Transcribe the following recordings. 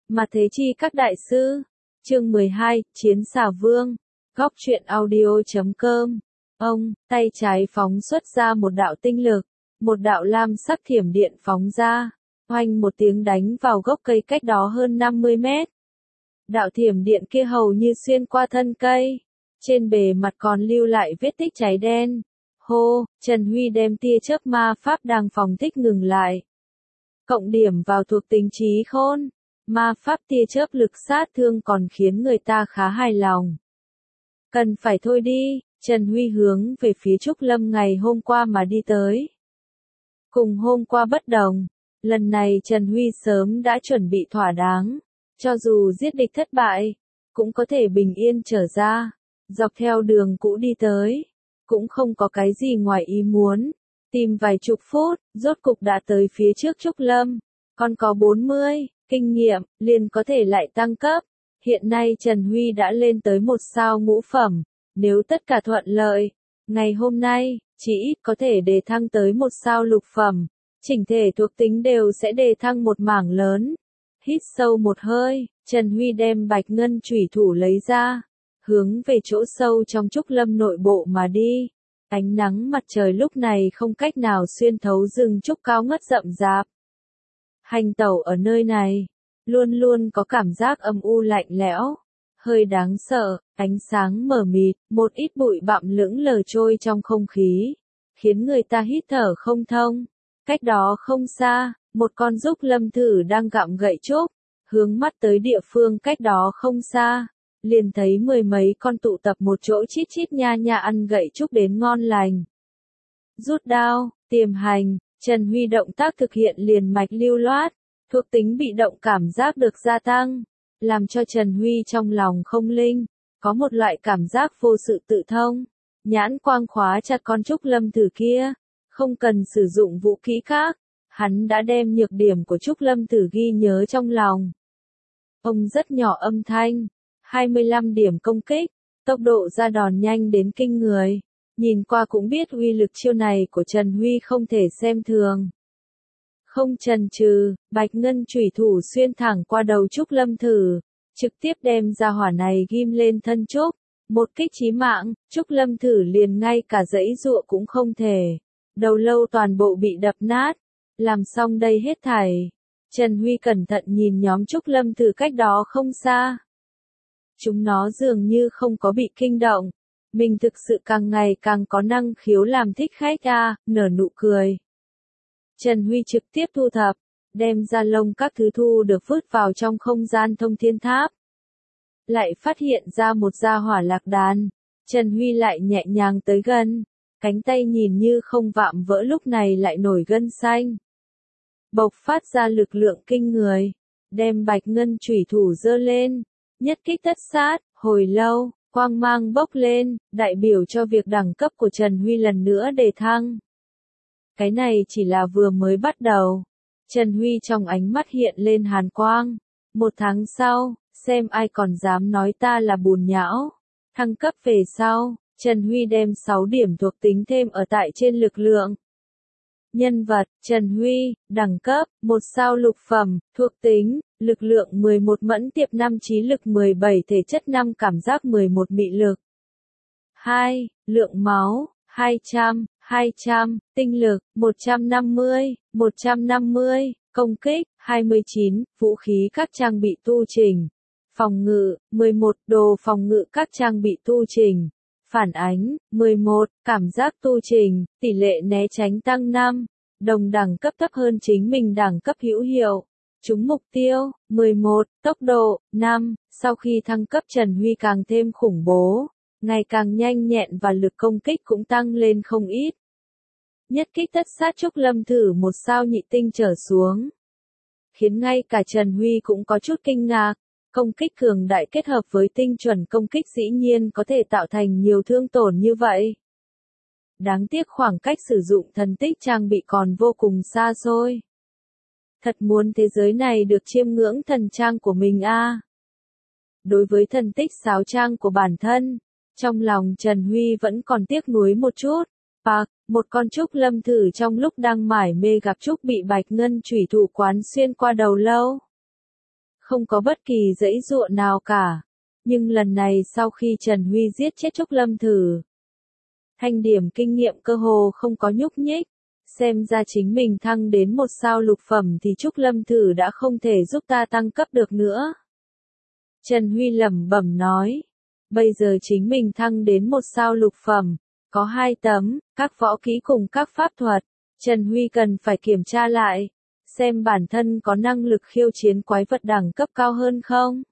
Mà thế chi các đại sư. Chương 12, Chiến xà vương. Góc truyện audio.com. Ông, tay trái phóng xuất ra một đạo tinh lực, một đạo lam sắc thiểm điện phóng ra, oanh một tiếng đánh vào gốc cây cách đó hơn 50 mét. Đạo thiểm điện kia hầu như xuyên qua thân cây, trên bề mặt còn lưu lại vết tích cháy đen. Hô, Trần Huy đem tia chớp ma pháp đang phóng thích ngừng lại. Cộng điểm vào thuộc tính trí khôn, ma pháp tia chớp lực sát thương còn khiến người ta khá hài lòng. Cần phải thôi đi, Trần Huy hướng về phía Trúc Lâm ngày hôm qua mà đi tới. Cùng hôm qua bất đồng, lần này Trần Huy sớm đã chuẩn bị thỏa đáng, cho dù giết địch thất bại, cũng có thể bình yên trở ra, dọc theo đường cũ đi tới, cũng không có cái gì ngoài ý muốn. Tìm vài chục phút, rốt cục đã tới phía trước Trúc Lâm, còn có 40, kinh nghiệm, liền có thể lại tăng cấp. Hiện nay Trần Huy đã lên tới 1 sao ngũ phẩm, nếu tất cả thuận lợi, ngày hôm nay, chỉ ít có thể đề thăng tới 1 sao lục phẩm, chỉnh thể thuộc tính đều sẽ đề thăng một mảng lớn. Hít sâu một hơi, Trần Huy đem bạch ngân chủy thủ lấy ra, hướng về chỗ sâu trong Trúc Lâm nội bộ mà đi. Ánh nắng mặt trời lúc này không cách nào xuyên thấu rừng trúc cao ngất rậm rạp. Hành tẩu ở nơi này, luôn luôn có cảm giác âm u lạnh lẽo, hơi đáng sợ, ánh sáng mờ mịt, một ít bụi bặm lững lờ trôi trong không khí, khiến người ta hít thở không thông. Cách đó không xa, một con Trúc Lâm thử đang gặm gậy trúc, hướng mắt tới địa phương cách đó không xa, liền thấy 10 mấy con tụ tập một chỗ chít chít nha nha ăn gậy trúc đến ngon lành. Rút đao, tiềm hành, Trần Huy động tác thực hiện liền mạch lưu loát, thuộc tính bị động cảm giác được gia tăng, làm cho Trần Huy trong lòng không linh, có một loại cảm giác vô sự tự thông. Nhãn quang khóa chặt con Trúc Lâm thử kia, không cần sử dụng vũ khí khác, hắn đã đem nhược điểm của Trúc Lâm thử ghi nhớ trong lòng. Ông rất nhỏ âm thanh, 25 điểm công kích, tốc độ ra đòn nhanh đến kinh người, nhìn qua cũng biết uy lực chiêu này của Trần Huy không thể xem thường. Không chần chừ, bạch ngân chủy thủ xuyên thẳng qua đầu Trúc Lâm thử, trực tiếp đem ra hỏa này ghim lên thân Trúc, một kích chí mạng, Trúc Lâm thử liền ngay cả giãy giụa cũng không thể, đầu lâu toàn bộ bị đập nát. Làm xong đây hết thảy, Trần Huy cẩn thận nhìn nhóm Trúc Lâm thử cách đó không xa. Chúng nó dường như không có bị kinh động, mình thực sự càng ngày càng có năng khiếu làm thích khách nở nụ cười. Trần Huy trực tiếp thu thập, đem da lông các thứ thu được vứt vào trong không gian thông thiên tháp. Lại phát hiện ra một gia hỏa lạc đàn, Trần Huy lại nhẹ nhàng tới gần, cánh tay nhìn như không vạm vỡ lúc này lại nổi gân xanh. Bộc phát ra lực lượng kinh người, đem bạch ngân chủy thủ giơ lên, nhất kích tất sát, hồi lâu, quang mang bốc lên, đại biểu cho việc đẳng cấp của Trần Huy lần nữa đề thăng. Cái này chỉ là vừa mới bắt đầu. Trần Huy trong ánh mắt hiện lên hàn quang. 1 tháng sau, xem ai còn dám nói ta là bùn nhão. Thăng cấp về sau, Trần Huy đem 6 điểm thuộc tính thêm ở tại trên lực lượng. Nhân vật, Trần Huy, đẳng cấp, 1 sao lục phẩm, thuộc tính, lực lượng 11 mẫn tiệp 5 trí lực 17 thể chất 5 cảm giác 11 mị lực. 2. Lượng máu, 200, tinh lực, 150, công kích, 29, vũ khí các trang bị tu chỉnh. Phòng ngự, 11, đồ phòng ngự các trang bị tu chỉnh. Phản ánh, 11, cảm giác tu chỉnh, tỷ lệ né tránh tăng 5, đồng đẳng cấp thấp hơn chính mình đẳng cấp hữu hiệu. Trúng mục tiêu, 11, tốc độ, 5, sau khi thăng cấp Trần Huy càng thêm khủng bố, ngày càng nhanh nhẹn và lực công kích cũng tăng lên không ít. Nhất kích tất sát Trúc Lâm thử 1 sao nhị tinh trở xuống, khiến ngay cả Trần Huy cũng có chút kinh ngạc. Công kích cường đại kết hợp với tinh chuẩn công kích dĩ nhiên có thể tạo thành nhiều thương tổn như vậy. Đáng tiếc khoảng cách sử dụng thần tích trang bị còn vô cùng xa xôi. Thật muốn thế giới này được chiêm ngưỡng thần trang của mình Đối với thần tích sáo trang của bản thân, trong lòng Trần Huy vẫn còn tiếc nuối một chút. Một con Trúc Lâm thử trong lúc đang mải mê gặp Trúc bị bạch ngân chủy thủ quán xuyên qua đầu lâu. không có bất kỳ giãy giụa nào cả. Nhưng lần này sau khi Trần Huy giết chết Trúc Lâm Thử, thanh điểm kinh nghiệm cơ hồ không có nhúc nhích. Xem ra chính mình thăng đến 1 sao lục phẩm thì Trúc Lâm Thử đã không thể giúp ta tăng cấp được nữa. Trần Huy lẩm bẩm nói. Bây giờ chính mình thăng đến 1 sao lục phẩm, có 2 tấm, các võ kỹ cùng các pháp thuật. Trần Huy cần phải kiểm tra lại, xem bản thân có năng lực khiêu chiến quái vật đẳng cấp cao hơn không.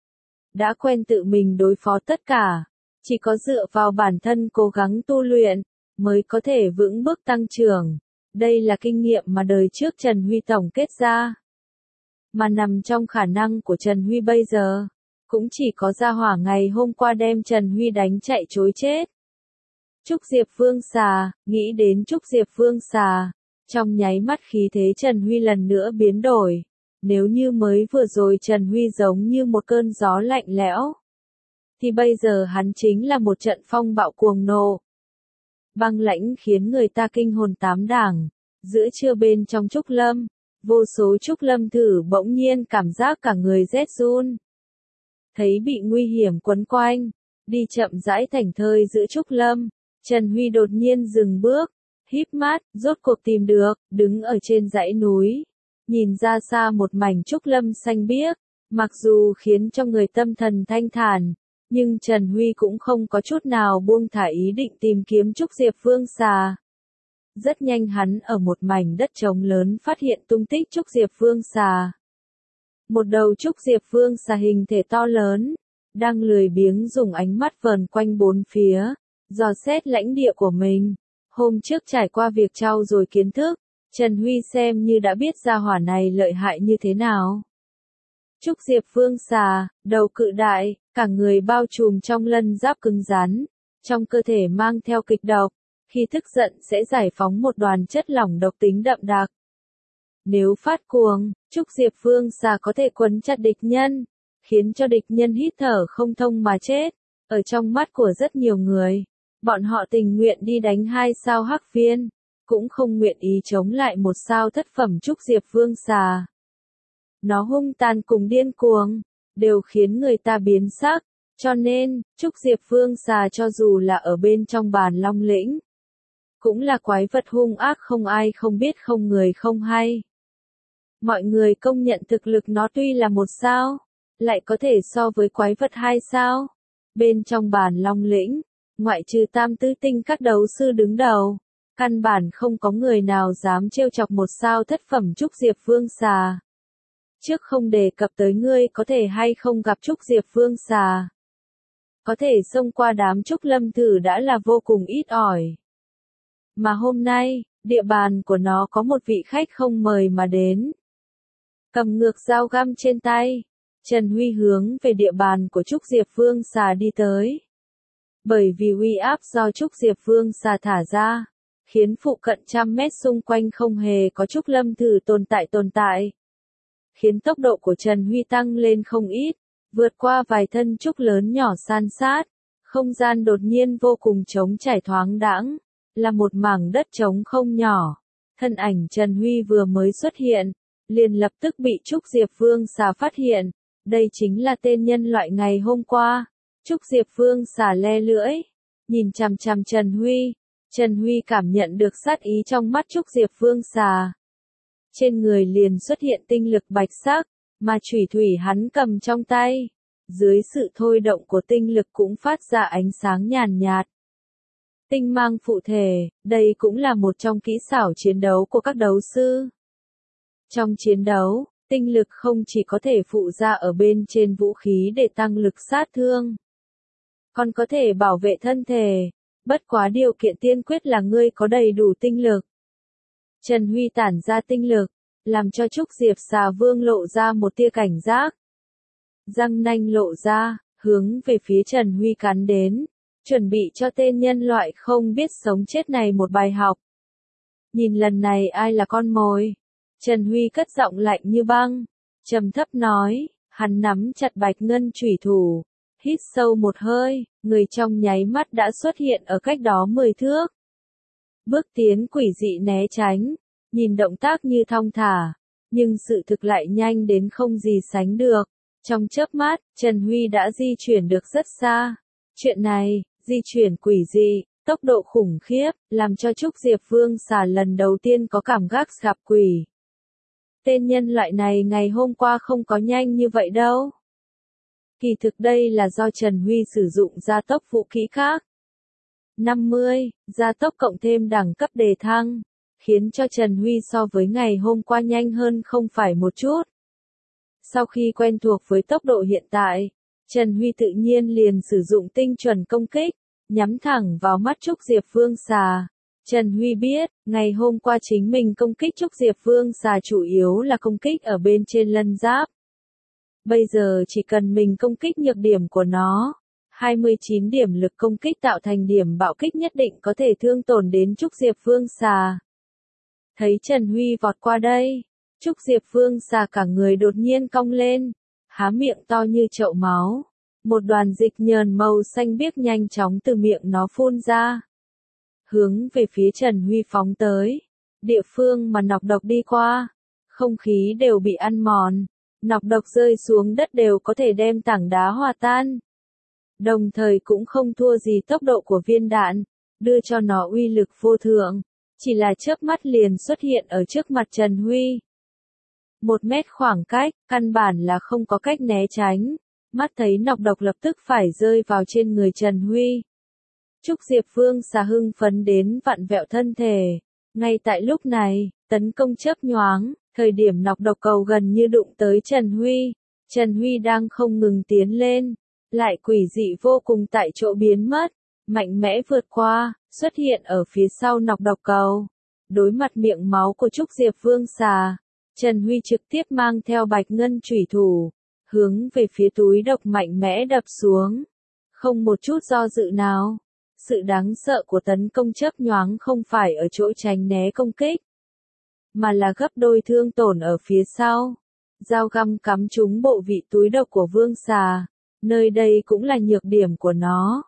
Đã quen tự mình đối phó tất cả, chỉ có dựa vào bản thân cố gắng tu luyện, mới có thể vững bước tăng trưởng. Đây là kinh nghiệm mà đời trước Trần Huy tổng kết ra. Mà nằm trong khả năng của Trần Huy bây giờ, cũng chỉ có gia hỏa ngày hôm qua đem Trần Huy đánh chạy trối chết. Trúc Diệp Vương Xà, nghĩ đến Trúc Diệp Vương Xà, trong nháy mắt khí thế Trần Huy lần nữa biến đổi. Nếu như mới vừa rồi Trần Huy giống như một cơn gió lạnh lẽo, thì bây giờ hắn chính là một trận phong bạo cuồng nộ. Băng lãnh khiến người ta kinh hồn tám đảng. Giữa trưa bên trong Trúc Lâm, vô số Trúc Lâm Thử bỗng nhiên cảm giác cả người rét run. Thấy bị nguy hiểm quấn quanh, đi chậm rãi thảnh thơi giữa Trúc Lâm, Trần Huy đột nhiên dừng bước, híp mắt, rốt cuộc tìm được, đứng ở trên dãy núi, nhìn ra xa một mảnh Trúc Lâm xanh biếc, mặc dù khiến cho người tâm thần thanh thản, nhưng Trần Huy cũng không có chút nào buông thả ý định tìm kiếm Trúc Diệp Vương Xà. Rất nhanh hắn ở một mảnh đất trống lớn phát hiện tung tích Trúc Diệp Vương Xà. Một đầu Trúc Diệp Vương Xà hình thể to lớn, đang lười biếng dùng ánh mắt vờn quanh bốn phía, dò xét lãnh địa của mình. Hôm trước trải qua việc trau dồi kiến thức, Trần Huy xem như đã biết gia hỏa này lợi hại như thế nào. Trúc Diệp Vương Xà, đầu cự đại, cả người bao trùm trong lân giáp cứng rắn, trong cơ thể mang theo kịch độc, khi tức giận sẽ giải phóng một đoàn chất lỏng độc tính đậm đặc. Nếu phát cuồng, Trúc Diệp Vương Xà có thể quấn chặt địch nhân, khiến cho địch nhân hít thở không thông mà chết. Ở trong mắt của rất nhiều người, bọn họ tình nguyện đi đánh 2 sao hắc viên, cũng không nguyện ý chống lại 1 sao thất phẩm Trúc Diệp Vương Xà. Nó hung tàn cùng điên cuồng, đều khiến người ta biến sắc, cho nên, Trúc Diệp Vương Xà cho dù là ở bên trong Bàn Long Lĩnh, cũng là quái vật hung ác không ai không biết không người không hay. Mọi người công nhận thực lực nó tuy là 1 sao, lại có thể so với quái vật 2 sao. Bên trong Bàn Long Lĩnh, ngoại trừ tam tứ tinh các đấu sư đứng đầu, căn bản không có người nào dám trêu chọc 1 sao thất phẩm Trúc Diệp Vương Xà. Trước không đề cập tới ngươi có thể hay không gặp Trúc Diệp Vương Xà, có thể xông qua đám Trúc Lâm Thử đã là vô cùng ít ỏi. Mà hôm nay, địa bàn của nó có một vị khách không mời mà đến. Cầm ngược dao găm trên tay, Trần Huy hướng về địa bàn của Trúc Diệp Vương Xà đi tới. Bởi vì uy áp do Trúc Diệp Vương Xà thả ra, khiến phụ cận 100 mét xung quanh không hề có Trúc Lâm Thử tồn tại. Khiến tốc độ của Trần Huy tăng lên không ít, vượt qua vài thân trúc lớn nhỏ san sát, không gian đột nhiên vô cùng trống trải thoáng đãng, là một mảng đất trống không nhỏ. Thân ảnh Trần Huy vừa mới xuất hiện, liền lập tức bị Trúc Diệp Vương Xà phát hiện, đây chính là tên nhân loại ngày hôm qua. Trúc Diệp Vương Xà le lưỡi, nhìn chằm chằm Trần Huy. Trần Huy cảm nhận được sát ý trong mắt Trúc Diệp Vương Xà. Trên người liền xuất hiện tinh lực bạch sắc, mà chủy thủy hắn cầm trong tay, dưới sự thôi động của tinh lực cũng phát ra ánh sáng nhàn nhạt. Tinh mang phụ thể, đây cũng là một trong kỹ xảo chiến đấu của các đấu sư. Trong chiến đấu, tinh lực không chỉ có thể phụ ra ở bên trên vũ khí để tăng lực sát thương, còn có thể bảo vệ thân thể, bất quá điều kiện tiên quyết là ngươi có đầy đủ tinh lực. Trần Huy tản ra tinh lực, làm cho Trúc Diệp Xà Vương lộ ra một tia cảnh giác. Răng nanh lộ ra, hướng về phía Trần Huy cắn đến, chuẩn bị cho tên nhân loại không biết sống chết này một bài học. Nhìn lần này ai là con mồi? Trần Huy cất giọng lạnh như băng, trầm thấp nói, hắn nắm chặt bạch ngân chủy thủ, hít sâu một hơi, người trong nháy mắt đã xuất hiện ở cách đó 10 thước. Bước tiến quỷ dị né tránh, nhìn động tác như thong thả, Nhưng sự thực lại nhanh đến không gì sánh được. Trong chớp mắt, Trần Huy đã di chuyển được rất xa. Chuyện này, di chuyển quỷ dị, tốc độ khủng khiếp, làm cho Trúc Diệp Vương Xà lần đầu tiên có cảm giác gặp quỷ. Tên nhân loại này ngày hôm qua không có nhanh như vậy đâu. Kỳ thực đây là do Trần Huy sử dụng gia tốc vũ khí khác. 50, gia tốc cộng thêm đẳng cấp đề thăng, khiến cho Trần Huy so với ngày hôm qua nhanh hơn không phải một chút. Sau khi quen thuộc với tốc độ hiện tại, Trần Huy tự nhiên liền sử dụng tinh chuẩn công kích, nhắm thẳng vào mắt Trúc Diệp Vương Xà. Trần Huy biết, ngày hôm qua chính mình công kích Trúc Diệp Vương Xà chủ yếu là công kích ở bên trên lân giáp. Bây giờ chỉ cần mình công kích nhược điểm của nó, 29 điểm lực công kích tạo thành điểm bạo kích nhất định có thể thương tổn đến Trúc Diệp Vương Xà. Thấy Trần Huy vọt qua đây, Trúc Diệp Vương Xà cả người đột nhiên cong lên, há miệng to như chậu máu. Một đoàn dịch nhờn màu xanh biếc nhanh chóng từ miệng nó phun ra. Hướng về phía Trần Huy phóng tới. Địa phương mà nọc độc đi qua, không khí đều bị ăn mòn. Nọc độc rơi xuống đất đều có thể đem tảng đá hòa tan. Đồng thời cũng không thua gì tốc độ của viên đạn, đưa cho nó uy lực vô thượng. Chỉ là chớp mắt liền xuất hiện ở trước mặt Trần Huy. 1 mét khoảng cách, căn bản là không có cách né tránh. Mắt thấy nọc độc lập tức phải rơi vào trên người Trần Huy. Trúc Diệp Vương Xà hưng phấn đến vặn vẹo thân thể. Ngay tại lúc này, tấn công chớp nhoáng, thời điểm nọc độc cầu gần như đụng tới Trần Huy. Trần Huy đang không ngừng tiến lên, lại quỷ dị vô cùng tại chỗ biến mất, mạnh mẽ vượt qua, xuất hiện ở phía sau nọc độc cầu. Đối mặt miệng máu của Trúc Diệp Vương Xà, Trần Huy trực tiếp mang theo bạch ngân chủy thủ, hướng về phía túi độc mạnh mẽ đập xuống. Không một chút do dự nào. Sự đáng sợ của tấn công chớp nhoáng không phải ở chỗ tránh né công kích, mà là gấp đôi thương tổn ở phía sau. Dao găm cắm trúng bộ vị túi độc của Vương Xà, nơi đây cũng là nhược điểm của nó.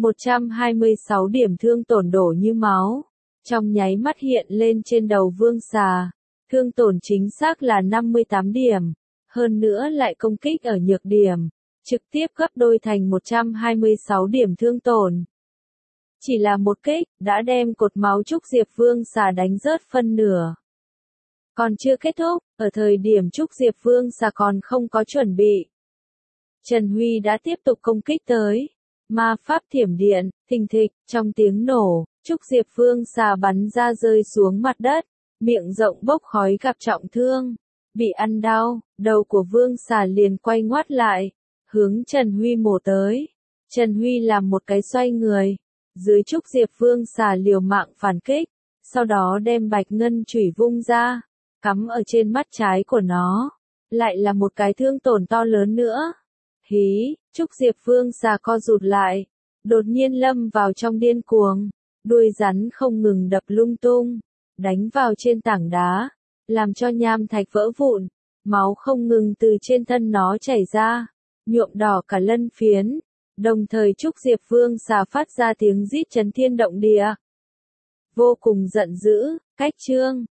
126 điểm thương tổn đổ như máu, trong nháy mắt hiện lên trên đầu Vương Xà. Thương tổn chính xác là 58 điểm, hơn nữa lại công kích ở nhược điểm, trực tiếp gấp đôi thành 126 điểm thương tổn. Chỉ là một kích, đã đem cột máu Trúc Diệp Vương Xà đánh rớt phân nửa. Còn chưa kết thúc, ở thời điểm Trúc Diệp Vương Xà còn không có chuẩn bị, Trần Huy đã tiếp tục công kích tới. Ma pháp thiểm điện, thình thịch, trong tiếng nổ, Trúc Diệp Vương Xà bắn ra rơi xuống mặt đất, miệng rộng bốc khói gặp trọng thương. Bị ăn đau, đầu của Vương Xà liền quay ngoắt lại, hướng Trần Huy mổ tới. Trần Huy làm một cái xoay người, dưới Trúc Diệp Vương Xà liều mạng phản kích, sau đó đem bạch ngân chủy vung ra, cắm ở trên mắt trái của nó. Lại là một cái thương tổn to lớn nữa. Hí, Trúc Diệp Vương Xà co rụt lại, đột nhiên lâm vào trong điên cuồng, đuôi rắn không ngừng đập lung tung, đánh vào trên tảng đá, làm cho nham thạch vỡ vụn, máu không ngừng từ trên thân nó chảy ra, nhuộm đỏ cả lân phiến. Đồng thời Trúc Diệp Vương Xà phát ra tiếng rít chấn thiên động địa. Vô cùng giận dữ, cách chương.